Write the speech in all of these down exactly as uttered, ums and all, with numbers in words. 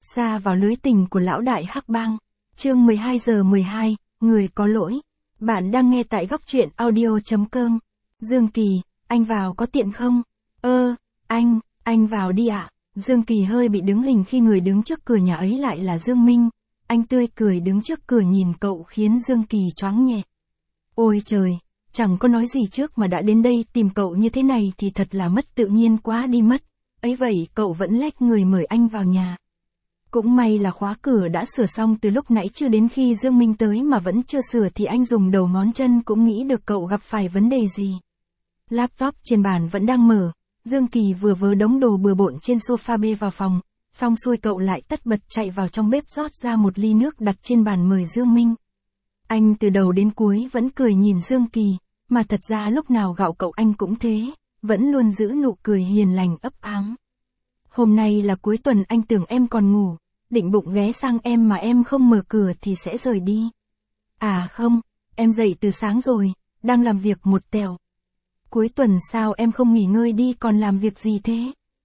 Sa vào lưới tình của lão đại Hắc Bang. Chương mười hai giờ mười hai, người có lỗi. Bạn đang nghe tại góc truyện audio chấm com. Dương Kỳ, anh vào có tiện không? Ơ, anh, anh vào đi ạ. Dương Kỳ hơi bị đứng hình khi người đứng trước cửa nhà ấy lại là Dương Minh. Anh tươi cười đứng trước cửa nhìn cậu khiến Dương Kỳ choáng nhẹ. Ôi trời, chẳng có nói gì trước mà đã đến đây tìm cậu như thế này thì thật là mất tự nhiên quá đi mất. Ấy vậy cậu vẫn lách người mời anh vào nhà. Cũng may là khóa cửa đã sửa xong từ lúc nãy, chưa đến khi Dương Minh tới mà vẫn chưa sửa thì anh dùng đầu ngón chân cũng nghĩ được cậu gặp phải vấn đề gì. Laptop trên bàn vẫn đang mở, Dương Kỳ vừa vớ đống đồ bừa bộn trên sofa bê vào phòng, xong xuôi cậu lại tất bật chạy vào trong bếp rót ra một ly nước đặt trên bàn mời Dương Minh. Anh từ đầu đến cuối vẫn cười nhìn Dương Kỳ, mà thật ra lúc nào gạo cậu anh cũng thế, vẫn luôn giữ nụ cười hiền lành ấp ám. Hôm nay là cuối tuần, anh tưởng em còn ngủ, định bụng ghé sang em mà em không mở cửa thì sẽ rời đi. À không, em dậy từ sáng rồi, đang làm việc một tèo. Cuối tuần sao em không nghỉ ngơi đi còn làm việc gì thế?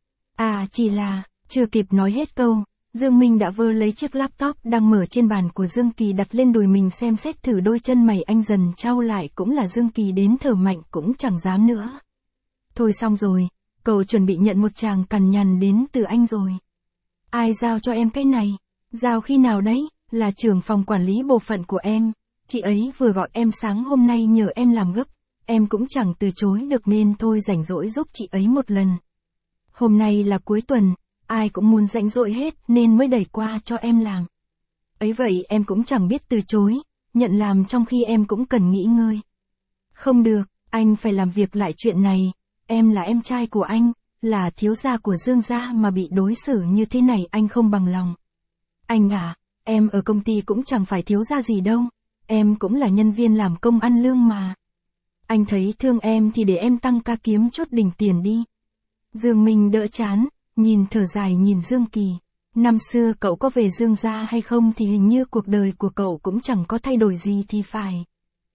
À chỉ là, chưa kịp nói hết câu, Dương Minh đã vơ lấy chiếc laptop đang mở trên bàn của Dương Kỳ đặt lên đùi mình xem xét thử. Đôi chân mày anh dần trao lại, cũng là Dương Kỳ đến thở mạnh cũng chẳng dám nữa. Thôi xong rồi, cậu chuẩn bị nhận một chàng cằn nhằn đến từ anh rồi. Ai giao cho em cái này? Giao khi nào đấy? Là trưởng phòng quản lý bộ phận của em. Chị ấy vừa gọi em sáng hôm nay nhờ em làm gấp. Em cũng chẳng từ chối được nên thôi rảnh rỗi giúp chị ấy một lần. Hôm nay là cuối tuần, ai cũng muốn rảnh rỗi hết nên mới đẩy qua cho em làm. Ấy vậy em cũng chẳng biết từ chối, nhận làm trong khi em cũng cần nghỉ ngơi. Không được, anh phải làm việc lại chuyện này. Em là em trai của anh, là thiếu gia của Dương gia mà bị đối xử như thế này anh không bằng lòng. Anh à, em ở công ty cũng chẳng phải thiếu gia gì đâu, em cũng là nhân viên làm công ăn lương mà. Anh thấy thương em thì để em tăng ca kiếm chút đỉnh tiền đi. Dương Minh đỡ chán, nhìn thở dài nhìn Dương Kỳ. Năm xưa cậu có về Dương gia hay không thì hình như cuộc đời của cậu cũng chẳng có thay đổi gì thì phải.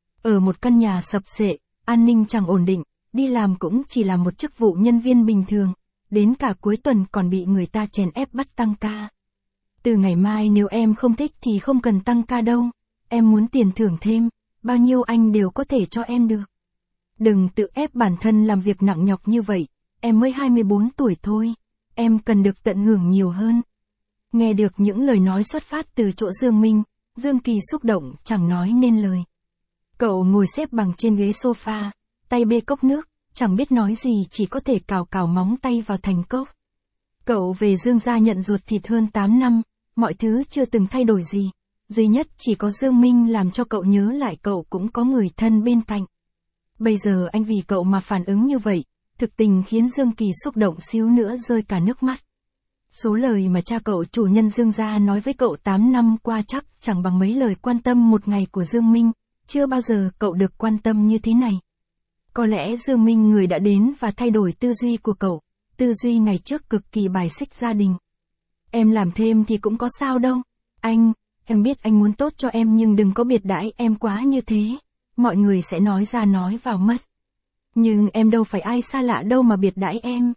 Ở một căn nhà sập xệ, an ninh chẳng ổn định. Đi làm cũng chỉ là một chức vụ nhân viên bình thường, đến cả cuối tuần còn bị người ta chèn ép bắt tăng ca. Từ ngày mai nếu em không thích thì không cần tăng ca đâu, em muốn tiền thưởng thêm, bao nhiêu anh đều có thể cho em được. Đừng tự ép bản thân làm việc nặng nhọc như vậy, em mới hai mươi bốn tuổi thôi, em cần được tận hưởng nhiều hơn. Nghe được những lời nói xuất phát từ chỗ Dương Minh, Dương Kỳ xúc động chẳng nói nên lời. Cậu ngồi xếp bằng trên ghế sofa, tay bê cốc nước, chẳng biết nói gì chỉ có thể cào cào móng tay vào thành cốc. Cậu về Dương gia nhận ruột thịt hơn tám năm, mọi thứ chưa từng thay đổi gì. Duy nhất chỉ có Dương Minh làm cho cậu nhớ lại cậu cũng có người thân bên cạnh. Bây giờ anh vì cậu mà phản ứng như vậy, thực tình khiến Dương Kỳ xúc động xíu nữa rơi cả nước mắt. Số lời mà cha cậu chủ nhân Dương gia nói với cậu tám năm qua chắc chẳng bằng mấy lời quan tâm một ngày của Dương Minh, chưa bao giờ cậu được quan tâm như thế này. Có lẽ Dương Minh người đã đến và thay đổi tư duy của cậu, tư duy ngày trước cực kỳ bài xích gia đình. Em làm thêm thì cũng có sao đâu. Anh, em biết anh muốn tốt cho em nhưng đừng có biệt đãi em quá như thế. Mọi người sẽ nói ra nói vào mất. Nhưng em đâu phải ai xa lạ đâu mà biệt đãi em.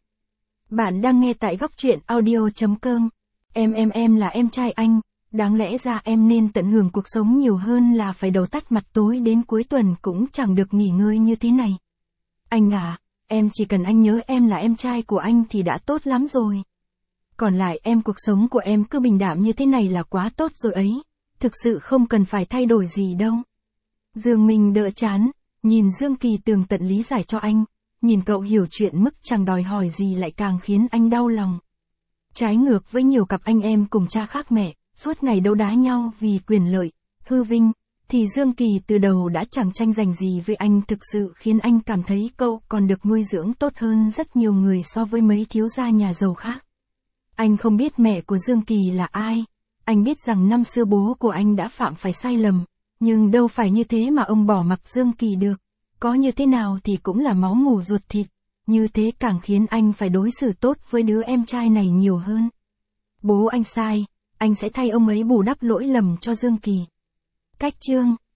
Bạn đang nghe tại góc truyện audio chấm com. Em em em là em trai anh, đáng lẽ ra em nên tận hưởng cuộc sống nhiều hơn là phải đầu tắt mặt tối đến cuối tuần cũng chẳng được nghỉ ngơi như thế này. Anh à, em chỉ cần anh nhớ em là em trai của anh thì đã tốt lắm rồi. Còn lại em cuộc sống của em cứ bình đạm như thế này là quá tốt rồi ấy, thực sự không cần phải thay đổi gì đâu. Dương Minh đỡ chán, nhìn Dương Kỳ tường tận lý giải cho anh, nhìn cậu hiểu chuyện mức chẳng đòi hỏi gì lại càng khiến anh đau lòng. Trái ngược với nhiều cặp anh em cùng cha khác mẹ, suốt ngày đấu đá nhau vì quyền lợi, hư vinh, thì Dương Kỳ từ đầu đã chẳng tranh giành gì với anh, thực sự khiến anh cảm thấy cậu còn được nuôi dưỡng tốt hơn rất nhiều người so với mấy thiếu gia nhà giàu khác. Anh không biết mẹ của Dương Kỳ là ai, anh biết rằng năm xưa bố của anh đã phạm phải sai lầm, nhưng đâu phải như thế mà ông bỏ mặc Dương Kỳ được, có như thế nào thì cũng là máu mủ ruột thịt, như thế càng khiến anh phải đối xử tốt với đứa em trai này nhiều hơn. Bố anh sai, anh sẽ thay ông ấy bù đắp lỗi lầm cho Dương Kỳ. Cách chương